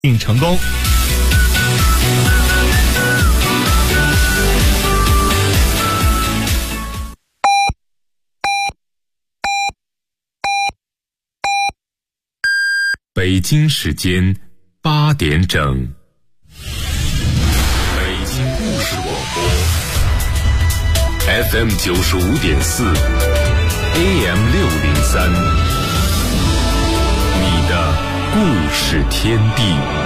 并成功。 北京时间8点整，北京故事广播 FM 95.4 AM 603，你的故事天地。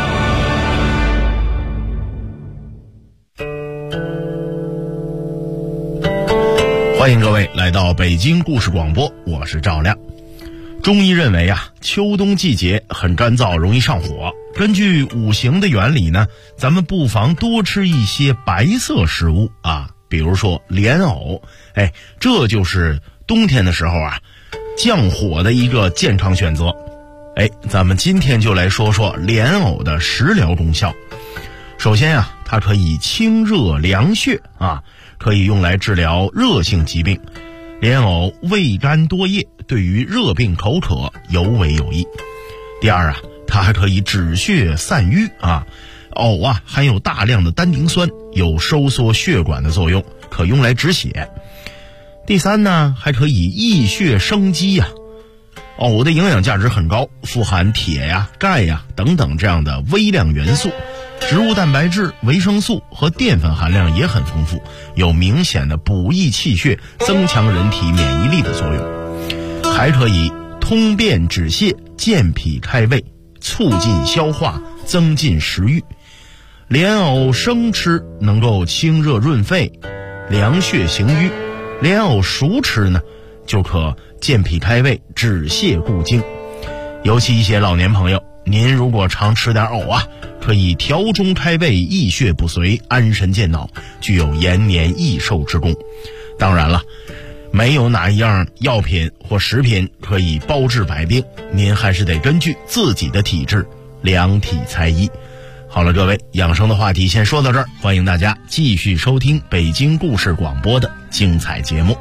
欢迎各位来到北京故事广播，我是赵亮。中医认为秋冬季节很干燥，容易上火。根据五行的原理呢，咱们不妨多吃一些白色食物比如说莲藕，这就是冬天的时候降火的一个健康选择。咱们今天就来说说莲藕的食疗功效。首先它可以清热凉血可以用来治疗热性疾病。莲藕味甘多叶，对于热病口渴尤为有益。第二它还可以止血散瘀藕含有大量的单宁酸，有收缩血管的作用，可用来止血。第三呢，还可以益血生肌藕的营养价值很高，富含铁钙等等这样的微量元素，植物蛋白质、维生素和淀粉含量也很丰富，有明显的补益气血、增强人体免疫力的作用，还可以通便止泻、健脾开胃、促进消化、增进食欲。莲藕生吃能够清热润肺、凉血行瘀，莲藕熟吃呢就可健脾开胃、止泻固精。尤其一些老年朋友，您如果常吃点藕可以调中开胃、益血补髓、安神健脑，具有延年益寿之功。当然了，没有哪一样药品或食品可以包治百病，您还是得根据自己的体质量体裁衣。好了，各位，养生的话题先说到这儿，欢迎大家继续收听北京故事广播的精彩节目。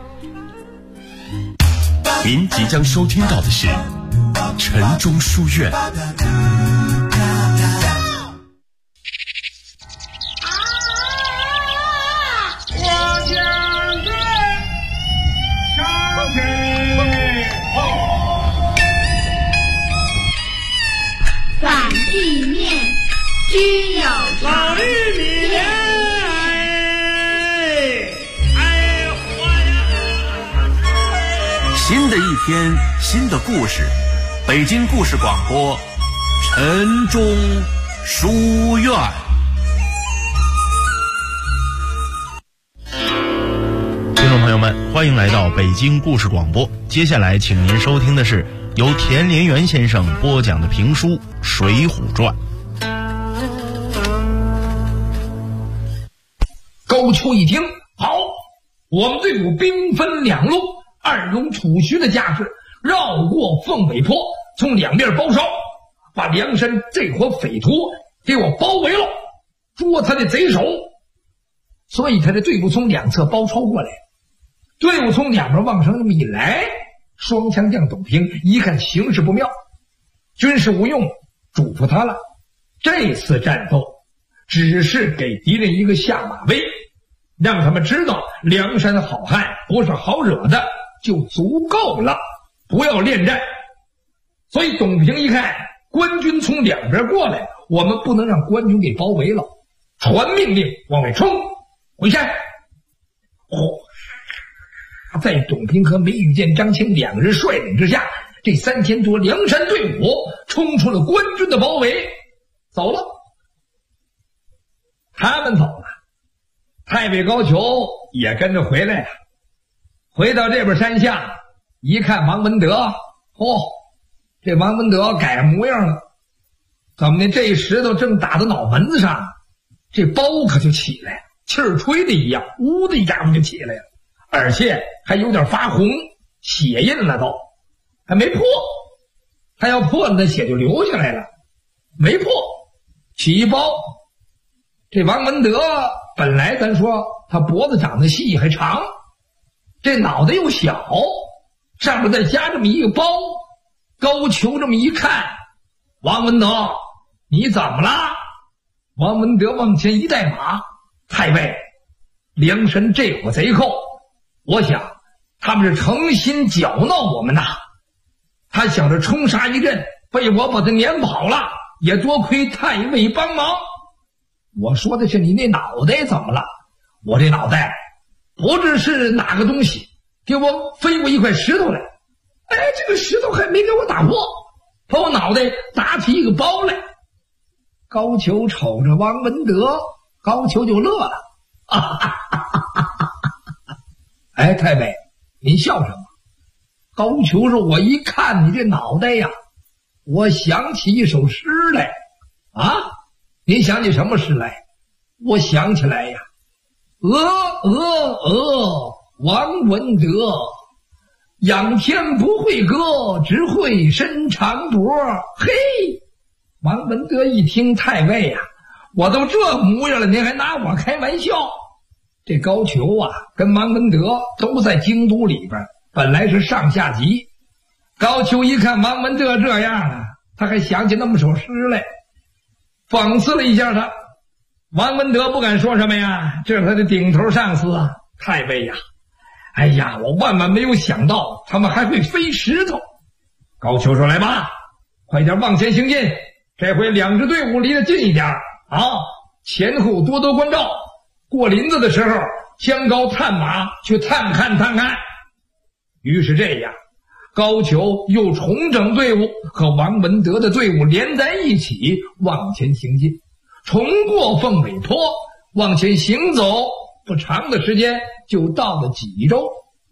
您即将收听到的是晨钟书院。 反地面均有老玉米莲， 新的一天，新的故事，北京故事广播晨钟书院。 听众朋友们，欢迎来到北京故事广播。接下来请您收听的是由田连元先生播讲的评书《水浒传》。 高俅一听，好，我们队伍兵分两路，二龙吐须的架势，绕过凤尾坡，从两边包抄，把梁山这伙匪徒给我包围了，捉他的贼首。所以他的队伍从两侧包抄过来，队伍从两边往上那么一来，双枪将董平一看形势不妙，军事无用，嘱咐他了，这次战斗只是给敌人一个下马威，让他们知道梁山好汉不是好惹的就足够了，不要恋战。所以董平一看官军从两边过来，我们不能让官军给包围了，传命令往外冲，回山。在董平和梅雨见、张青两人率领之下，这3000多梁山队伍冲出了官军的包围，走了。他们走了，太尉高俅也跟着回来了。回到这边山下一看，王文德，这王文德改模样了，怎么的？这石头正打到脑门子上，这包可就起来了，气儿吹的一样，呜的一下就起来了，而且还有点发红，血印了都，还没破。他要破了，那血就流下来了，没破，起一包。这王文德本来咱说他脖子长得细还长，这脑袋又小，上面再加这么一个包。高俅这么一看，王文德， 你怎么了？王文德往前一带马，太尉，梁山这伙贼寇，我想他们是诚心搅闹我们呐。他想着冲杀一阵，被我把他撵跑了，也多亏太尉帮忙。我说的是你那脑袋怎么了？我这脑袋不知是哪个东西给我飞过一块石头来，哎，这个石头还没给我打破，把我脑袋打起一个包来。高俅瞅着王文德，高俅就乐了，哎，太尉，您笑什么？高俅说，我一看你这脑袋呀，我想起一首诗来。啊，您想起什么诗来？我想起来呀，王文德，仰天不会歌，只会伸长脖。嘿，王文德一听，太尉呀，我都这模样了，您还拿我开玩笑？这高俅啊，跟王文德都在京都里边，本来是上下级。高俅一看王文德这样啊，他还想起那么首诗来，讽刺了一下他。王文德不敢说什么呀，这是他的顶头上司啊。太尉呀，哎呀，我万万没有想到他们还会飞石头。高俅说，来吧，快点往前行进，这回两支队伍离得近一点啊，前后多多关照，过林子的时候将高探马去探看探看。于是这样，高俅又重整队伍，和王文德的队伍连在一起往前行进，重过凤尾坡，往前行走，不长的时间就到了济州。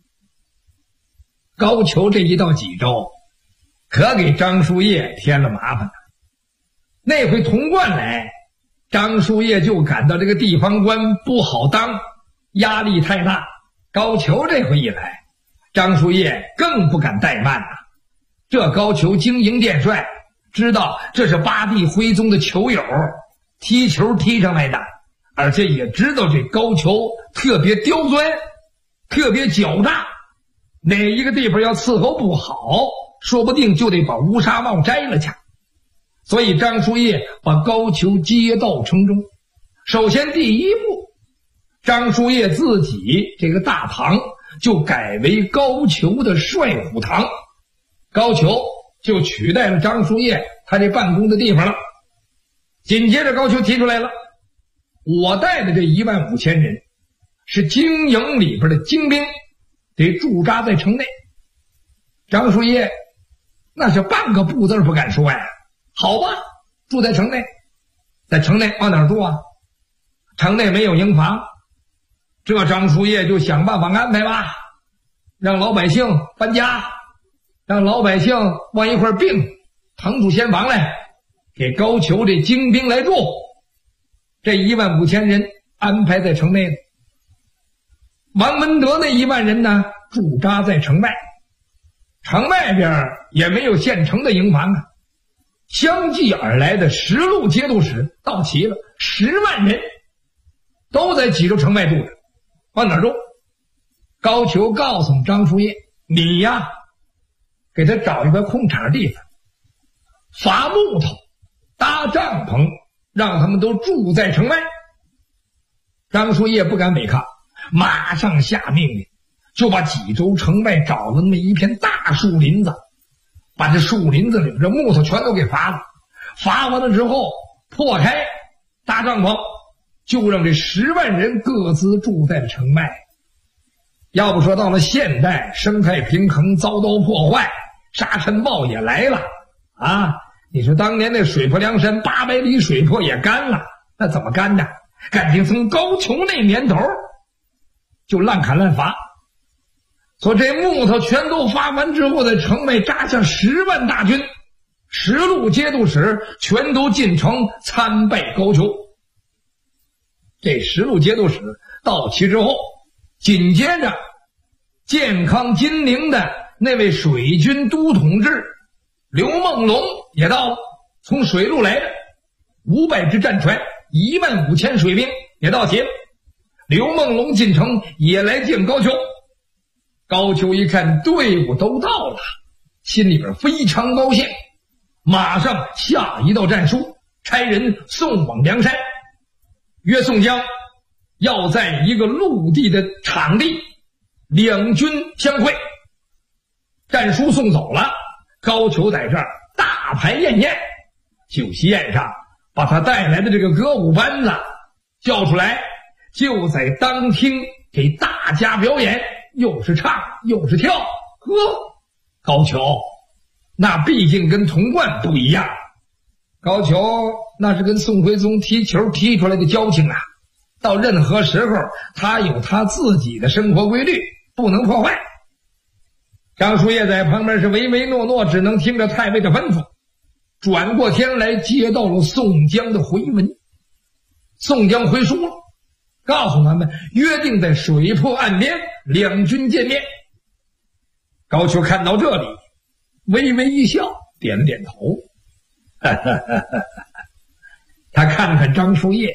高俅这一到济州，可给张叔夜添了麻烦了。那回童贯来，张叔夜就感到这个地方官不好当，压力太大。高俅这回一来，张叔夜更不敢怠慢了。这高俅经营殿帅，知道这是八地徽宗的球友，踢球踢上来的，而且也知道这高俅特别刁钻，特别狡诈，哪一个地方要伺候不好，说不定就得把乌纱帽摘了去。所以张叔夜把高俅接到城中。首先第一步，张叔夜自己这个大堂就改为高俅的帅府堂，高俅就取代了张叔夜他这办公的地方了。紧接着高俅提出来了，我带的这15000人是京营里边的精兵，得驻扎在城内。张叔夜那是半个不字不敢说呀。好吧，住在城内。在城内往哪儿住啊？城内没有营房，这张叔夜就想办法安排吧，让老百姓搬家，让老百姓往一块并，腾出先房来，给高俅这精兵来住。这15000人安排在城内，王文德那1万人呢，驻扎在城外。城外边也没有现成的营房啊。相继而来的10路节度使到齐了，10万人都在济州城外住着。往哪儿住？高俅告诉张叔夜，你呀，给他找一块空场地方，伐木头，搭帐篷，让他们都住在城外。张叔夜不敢违抗，马上下命令，就把济州城外找了那么一片大树林子，把这树林子里边的木头全都给伐了，伐完了之后破开搭帐篷，就让这10万人各自住在了城外。要不说到了现代，生态平衡遭到破坏，沙尘暴也来了啊！你说当年那水泊梁山800里水泊也干了，那怎么干的？感情从高俅那年头就滥砍滥伐，所以这木头全都伐完之后，在城外扎下10万大军，10路节度使全都进城参拜高俅。这10路节度使到齐之后，紧接着健康金陵的那位水军都统制刘梦龙也到了，从水路来的500只战船，15000水兵也到齐了。刘梦龙进城也来见高俅。高俅一看队伍都到了，心里边非常高兴，马上下一道战书， 差人送往梁山，约宋江要在一个陆地的场地两军相会。战书送走了，高俅在这儿大排宴宴。酒席宴上把他带来的这个歌舞班子叫出来，就在当厅给大家表演，又是唱又是跳。高俅那毕竟跟童贯不一样，高俅那是跟宋徽宗踢球踢出来的交情啊，到任何时候他有他自己的生活规律，不能破坏。张叔夜在旁边是唯唯诺诺，只能听着太尉的吩咐。转过天来接到了宋江的回文，宋江回书了，告诉他们约定在水泊岸边两军见面。高俅看到这里微微一笑，点了点头。他看看张叔夜，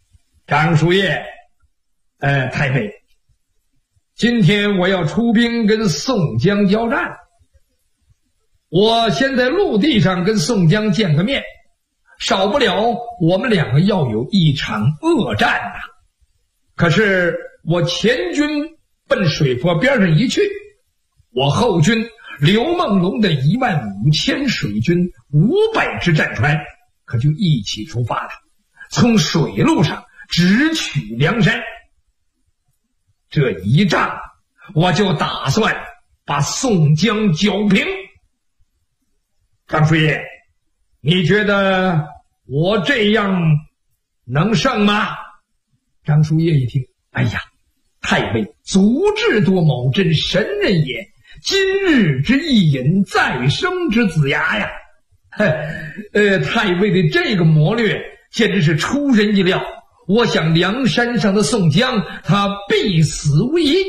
太尉，今天我要出兵跟宋江交战，我先在陆地上跟宋江见个面，少不了我们两个要有一场恶战啊。可是我前军奔水泊边上一去，我后军刘梦龙的15000水军500只战船可就一起出发了，从水路上直取梁山。这一仗我就打算把宋江剿平。张叔夜，你觉得我这样能胜吗？张叔夜一听，哎呀，太尉足智多谋，真神人也，今日之一饮，再生之子牙呀。太尉的这个谋略简直是出人意料，我想梁山上的宋江他必死无疑。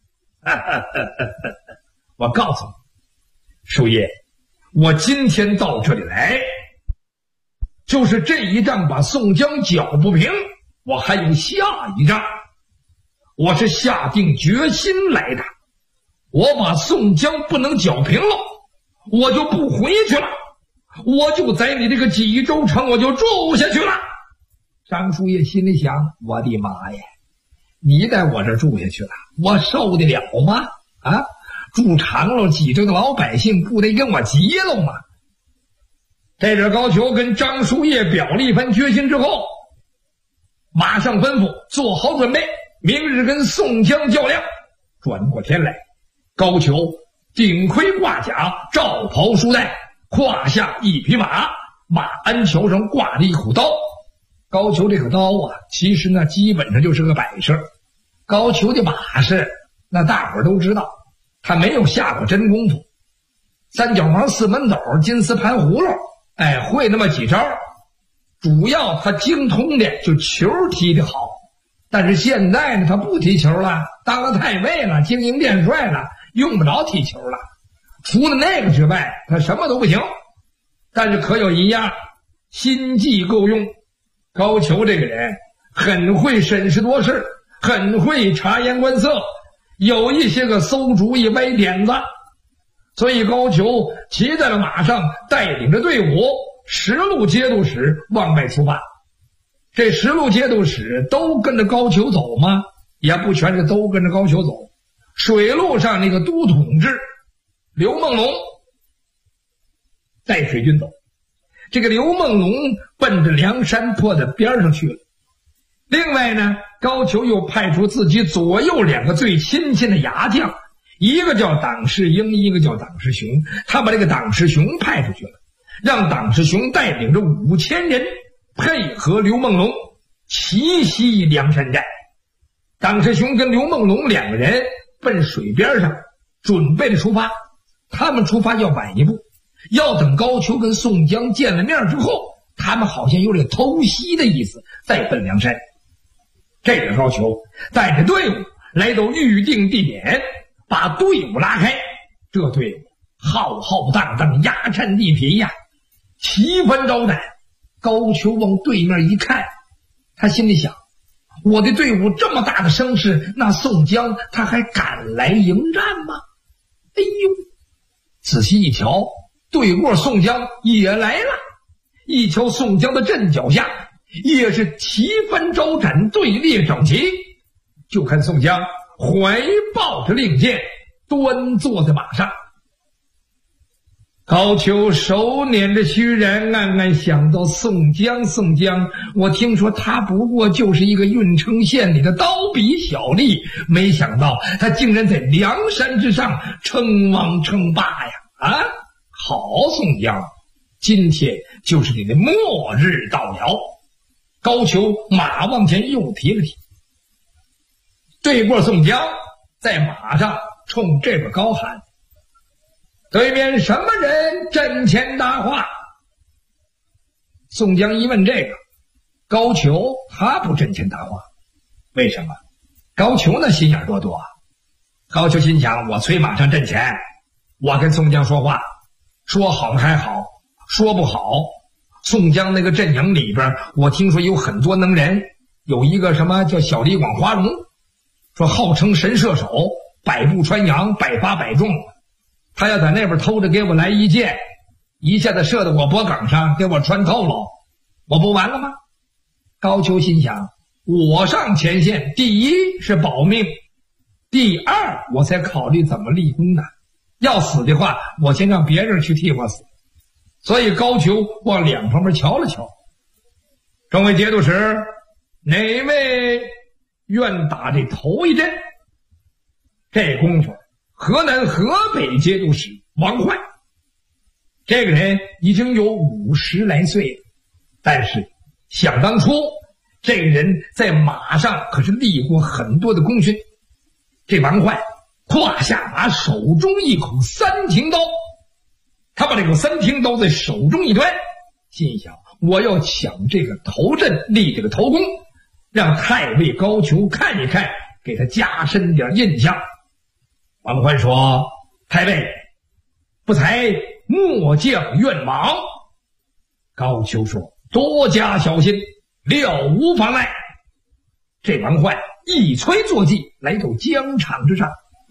我告诉你，叔夜，我今天到这里来，就是这一仗把宋江剿不平，我还有下一仗，我是下定决心来的。我把宋江不能剿平了，我就不回去了，我就在你这个济州城我就住下去了。张叔夜心里想，我的妈呀，你在我这住下去了，我受得了吗？啊，住长了，济州的老百姓不得跟我急了吗？这阵高俅跟张叔夜表了一番决心之后，马上吩咐做好准备，明日跟宋江较量。转过天来，高俅顶盔挂甲，罩袍束带，胯下一匹马，马鞍桥上挂着一口刀。高俅这个刀啊，其实呢基本上就是个摆设。高俅的把式那大伙儿都知道，他没有下过真功夫，三角毛四门斗金丝盘葫芦，会那么几招。主要他精通的就球踢得好，但是现在呢他不踢球了，当了太尉了，经营殿帅了，用不着踢球了。除了那个之外他什么都不行，但是可有一样，心计够用。高俅这个人很会审时度势，很会察言观色，有一些个馊主意歪点子。所以高俅骑在了马上，带领着队伍10路节度使往外出发。这10路节度使都跟着高俅走吗？也不全是都跟着高俅走。水路上那个都统制刘梦龙带水军走，这个刘梦龙奔着梁山泊的边上去了。另外呢，高俅又派出自己左右2个最亲近的牙将，一个叫党世英，一个叫党世雄。他把这个党世雄派出去了，让党世雄带领着5000人配合刘梦龙奇袭梁山寨。党世雄跟刘梦龙2个人奔水边上准备着出发，他们出发要晚一步，要等高俅跟宋江见了面之后，他们好像有点偷袭的意思，再奔梁山。这个高俅带着队伍来到预定地点，把队伍拉开。这队伍浩浩荡荡，压颤地皮呀，旗帆招展。高俅往对面一看，他心里想，我的队伍这么大的声势，那宋江他还敢来迎战吗？哎呦，仔细一瞧，对过宋江也来了， 一瞧宋江的阵脚下也是旗帆招展，队列整齐。就看宋江怀抱着令箭，端坐在马上。高俅手捻着须髯，暗暗想到宋江，我听说他不过就是一个郓城县里的刀笔小吏，没想到他竟然在梁山之上称王称霸呀！啊，好宋江，今天就是你的末日到了。高俅马往前又提了提，对过宋江，在马上冲这边高喊：对面什么人阵前搭话？宋江一问这个，高俅他不阵前搭话，为什么？高俅那心眼多多啊！高俅心想，我催马上阵前，我跟宋江说话，说好还好，说不好。宋江那个阵营里边，我听说有很多能人，有一个什么叫小李广花荣，说号称神射手，百步穿杨，百发百中。他要在那边偷着给我来一箭，一下子射到我脖梗上，给我穿透了，我不完了吗？高俅心想，我上前线，第一是保命，第二我才考虑怎么立功呢。要死的话，我先让别人去替我死。所以高俅往两旁边瞧了瞧，众位节度使，哪位愿打这头一针？这功夫，河南河北节度使王焕，这个人已经有50来岁了，但是想当初这个人在马上可是立过很多的功勋。这王焕胯下马，手中一口三挺刀，他把这个三挺刀在手中一端，心想我要抢这个头阵，立这个头功，让太尉高俅看一看，给他加深点印象。王焕说：太尉不才末将愿往。高俅说：多加小心，料无妨碍。这王焕一催坐骑，来到疆场之上，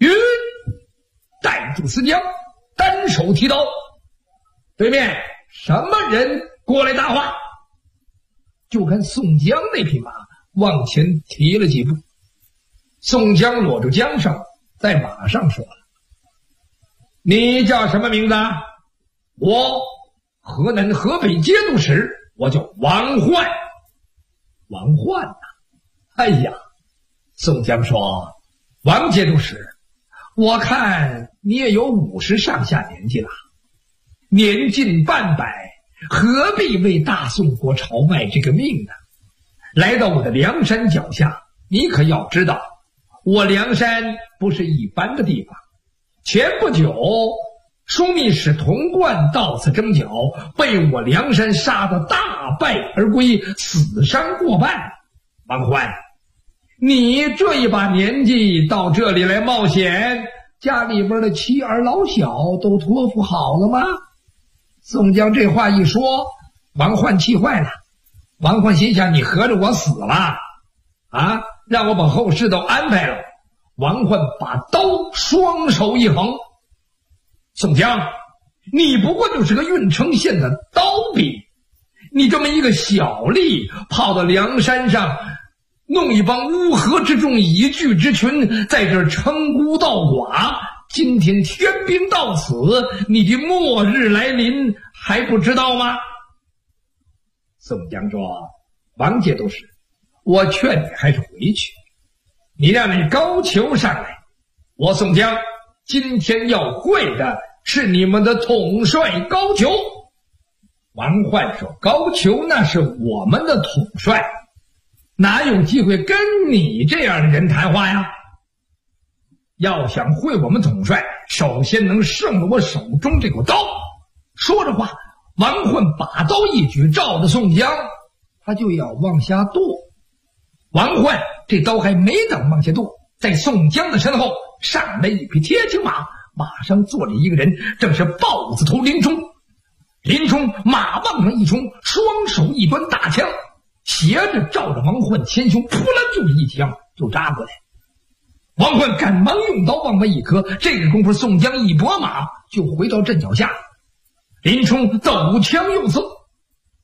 带住思江，单手提刀。对面什么人过来搭话？就看宋江那匹马往前提了几步，宋江裸着缰绳，在马上说了：你叫什么名字？我河南河北节度使，我叫王焕。王焕呐，哎呀，宋江说：王节度使，我看你也有50上下年纪了，年近半百，何必为大宋国朝卖这个命呢？来到我的梁山脚下，你可要知道，我梁山不是一般的地方。前不久，枢密使童贯到此征剿，被我梁山杀得大败而归，死伤过半。王焕，你这一把年纪到这里来冒险，家里边的妻儿老小都托付好了吗？宋江这话一说，王焕气坏了。王焕心想，你合着我死了啊？让我把后事都安排了。王焕把刀双手一横：宋江，你不过就是个郓城县的刀笔，你这么一个小吏，跑到梁山上，弄一帮乌合之众，以聚之群，在这儿称孤道寡。今天天兵到此，你的末日来临还不知道吗？宋江说：王节度使，我劝你还是回去，你让你高俅上来，我宋江今天要会的是你们的统帅高俅。王焕说：高俅那是我们的统帅，哪有机会跟你这样的人谈话呀？要想会我们统帅，首先能胜了我手中这口刀。说着话，王焕把刀一举，照着宋江，他就要往下剁。王焕这刀还没等往下剁，在宋江的身后上来一匹铁青马，马上坐着一个人，正是豹子头林冲。林冲马往上一冲，双手一端大枪，斜着照着王焕前胸，扑啦就是一枪就扎过来。王焕赶忙用刀往外一磕，这个功夫宋江一拨马就回到阵脚下。林冲抖枪又刺，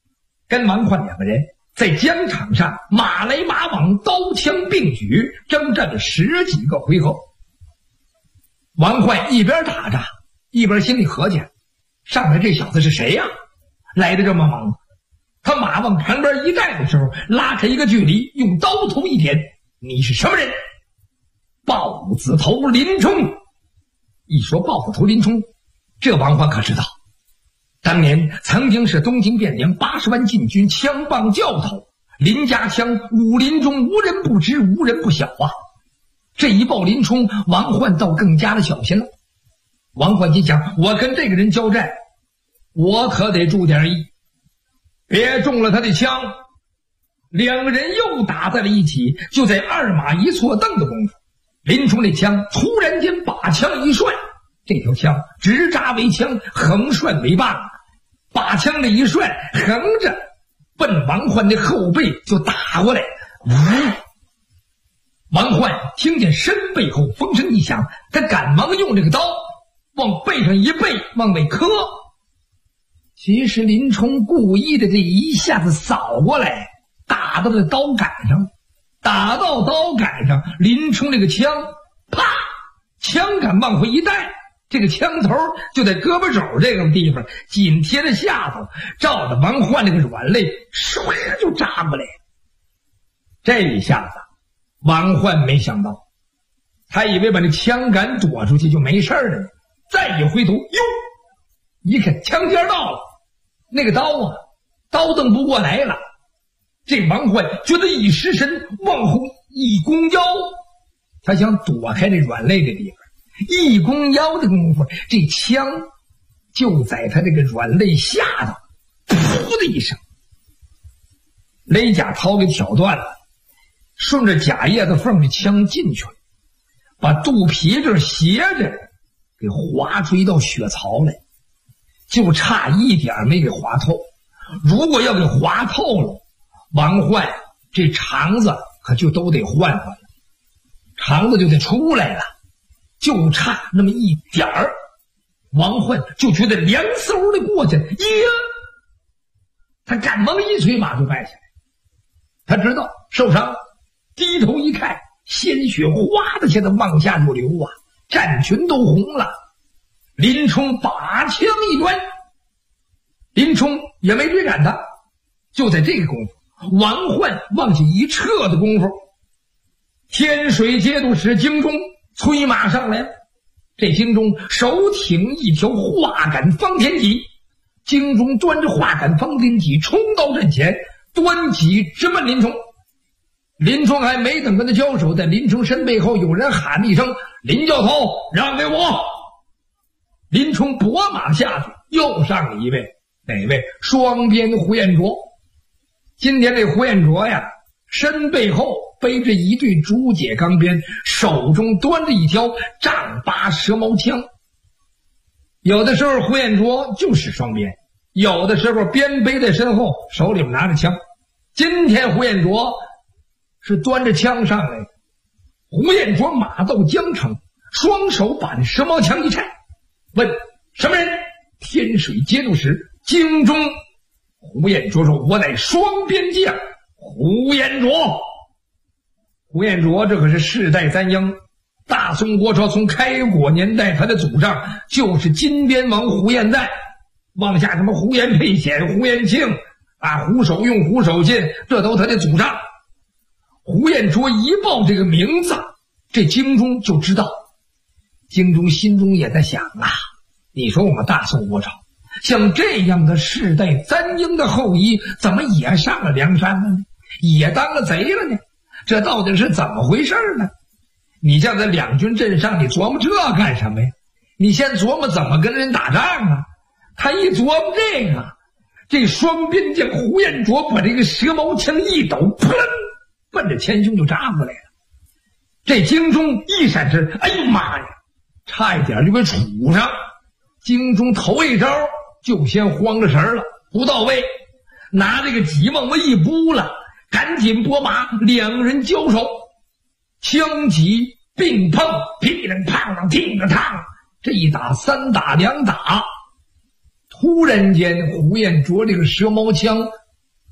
跟王焕两个人在疆场上马来马往，刀枪并举，征战了10几个回合。王焕一边打着，一边心里合计，上来这小子是谁呀？来得这么猛。他马往旁边一站的时候，拉开一个距离，用刀头一点，你是什么人？豹子头林冲。一说豹子头林冲，这王焕可知道，当年曾经是东京汴梁80万禁军枪棒教头，林家枪武林中无人不知，无人不晓啊。这一报林冲，王焕倒更加的小心了。王焕心想，我跟这个人交战，我可得注点意，别中了他的枪。两个人又打在了一起，就在二马一错蹬的功夫，林冲那枪突然间把枪一涮，这条枪直扎为枪，横涮为棒，把枪的一涮，横着奔王焕的后背就打过来。王焕听见身背后风声一响，他赶忙用这个刀往背上一背，往外磕。其实林冲故意的这一下子扫过来，打到这刀杆上，打到刀杆上，林冲这个枪啪，枪杆往回一带，这个枪头就在胳膊肘这个地方紧贴着下头，照着王焕这个软肋唰就扎过来。这一下子王焕没想到，他以为把这枪杆躲出去就没事了呢，再一回头，哟，一看枪尖到了，那个刀啊，刀蹬不过来了。这王焕觉得一失神，往后一弓腰，他想躲开这软肋的地方，一弓腰的功夫，这枪就在他这个软肋下头，噗的一声，勒甲绦给挑断了，顺着甲叶子缝的枪进去了，把肚皮这斜着给划出一道血槽来，就差一点没给划透。如果要给划透了，王焕这肠子可就都得换了，肠子就得出来了，就差那么一点儿。王焕就觉得凉嗖的过去，耶！他赶忙一捶马就败下来。他知道受伤，低头一看，鲜血哗的现在往下就流啊，战裙都红了。林冲把枪一端，林冲也没追赶他，就在这个功夫，王焕往下一撤的功夫，天水节度使京中催马上来了。这京中手挺一条画杆方天戟，京中端着画杆方天戟冲到阵前，端戟直奔林冲。林冲还没等跟他交手，在林冲身背后有人喊一声：“林教头，让给我！”林冲拨马下去，又上了一位，哪位？双鞭胡彦卓。今天这胡彦卓呀，身背后背着一对竹节钢鞭，手中端着一条丈八蛇矛枪。有的时候胡彦卓就是双鞭，有的时候鞭背在身后，手里面拿着枪。今天胡彦卓是端着枪上来的。胡彦卓马到江城，双手把这蛇矛枪一拆，问什么人？天水节度使京中。胡彦卓说：“我乃双鞭将胡彦卓。”胡彦卓这可是世代三英，大宋国朝从开国年代，他的祖上就是金边王胡彦在，往下什么胡彦沛显、胡彦庆啊、胡守用、胡守信，这都他的祖上。胡彦卓一报这个名字，这京中就知道，京中心中也在想啊，你说我们大宋国朝像这样的世代三英的后裔，怎么也上了梁山了呢？也当了贼了呢？这到底是怎么回事呢？你像在两军阵上，你琢磨这干什么呀？你先琢磨怎么跟人打仗啊！他一琢磨这个，这双鞭将胡彦卓把这个蛇矛枪一抖，噗，奔着前胸就扎过来了。这京中一闪身，哎呦妈呀，差一点就给杵上。京中头一招就先慌了神了，不到位，拿这个戟往外一拨了，赶紧拨马，两人交手，枪戟并碰，噼里啪啦，叮了烫，这一打三打两打，突然间胡彦卓这个蛇矛枪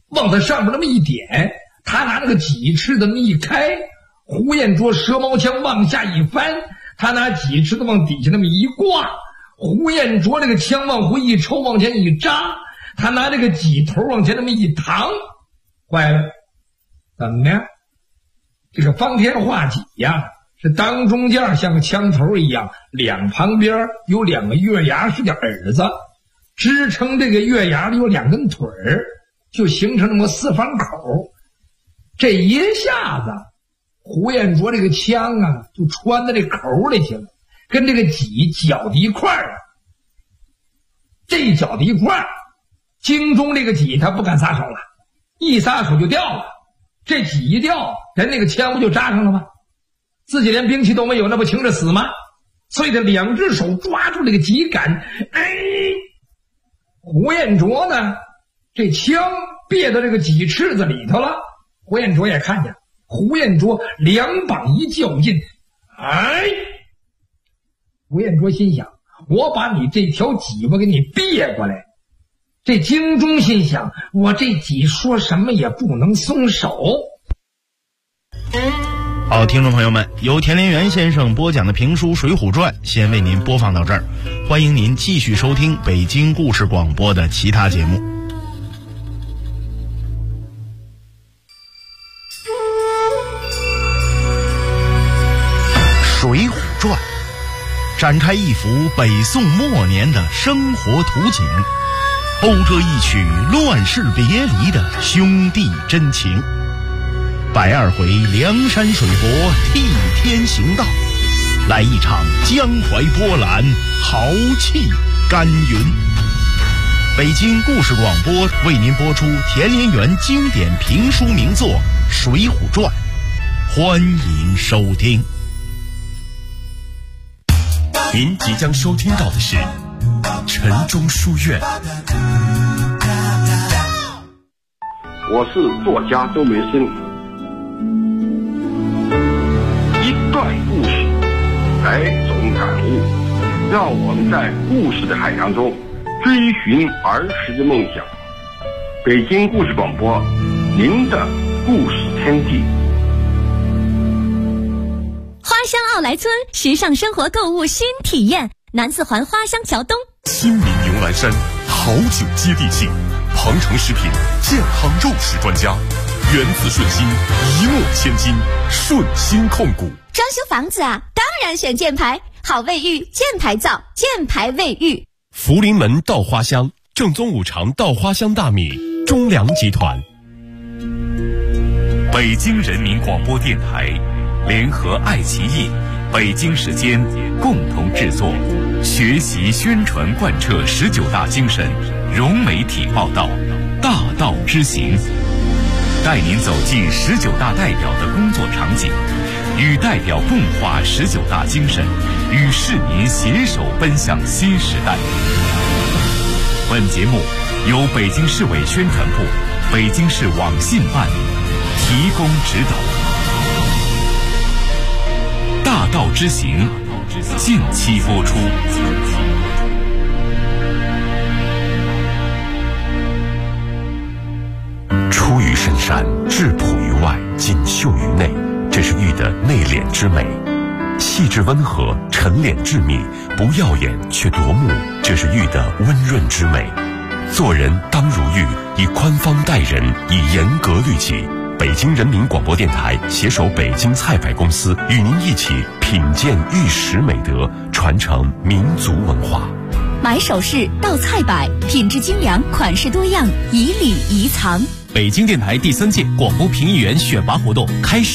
往他上面那么一点，他拿那个几尺子那么一开，胡彦卓蛇矛枪往下一翻，他拿几尺子往底下那么一挂，胡彦卓这个枪往回一抽，往前一扎，他拿这个戟头往前那么一扛，坏了，怎么呢？这个方天画戟呀，是当中间像个枪头一样，两旁边有两个月牙是个耳子，支撑这个月牙里有两根腿儿，就形成那么四方口。这一下子胡彦卓这个枪啊就穿到这口里去了，跟这个戟搅在一块儿了。这一搅在一块儿，京中这个戟他不敢撒手了，一撒手就掉了。这戟一掉，人那个枪不就扎上了吗？自己连兵器都没有，那不轻着死吗？所以他两只手抓住这个戟杆，胡彦卓呢，这枪别到这个戟翅子里头了。胡彦卓也看见，胡彦卓两膀一较劲，胡彦卓心想，我把你这条戟巴给你别过来。这京中心想，我这戟说什么也不能松手。 好，听众朋友们，由田连元先生播讲的评书《水浒传》先为您播放到这儿，欢迎您继续收听北京故事广播的其他节目。《水浒传》展开一幅北宋末年的生活图景，勾着一曲乱世别离的兄弟真情。120回梁山水泊替天行道，来一场江淮波澜，豪气干云。北京故事广播为您播出田连元经典评书名作《水浒传》，欢迎收听。 您即将收听到的是城中书院。 我是作家周梅生。一段故事，百种感悟，让我们在故事的海洋中追寻儿时的梦想。北京故事广播，您的故事天地。 花乡奥莱村时尚生活购物新体验，南四环花乡桥东。 新民牛栏山好酒接地气，庞城食品健康肉食专家，源自顺心，一诺千金，顺心控股。 装修房子啊，当然选箭牌，好卫浴，箭牌造，箭牌卫浴。 福临门稻花香，正宗五常稻花香大米，中粮集团。北京人民广播电台联合爱奇艺、北京时间共同制作，学习宣传贯彻19大精神，融媒体报道，大道之行，带您走进19大代表的工作场景，与代表共话19大精神，与市民携手奔向新时代。本节目由北京市委宣传部、北京市网信办提供指导。大道之行，近期播出。出于深山，质朴于外，锦绣于内，这是玉的内敛之美；细致温和，沉敛致密，不耀眼却夺目，这是玉的温润之美。做人当如玉，以宽方待人，以严格律己。北京人民广播电台携手北京菜百公司，与您一起品鉴玉石美德，传承民族文化。 买首饰到菜百，品质精良，款式多样，以礼宜藏。 北京电台第3届广播评议员选拔活动开始。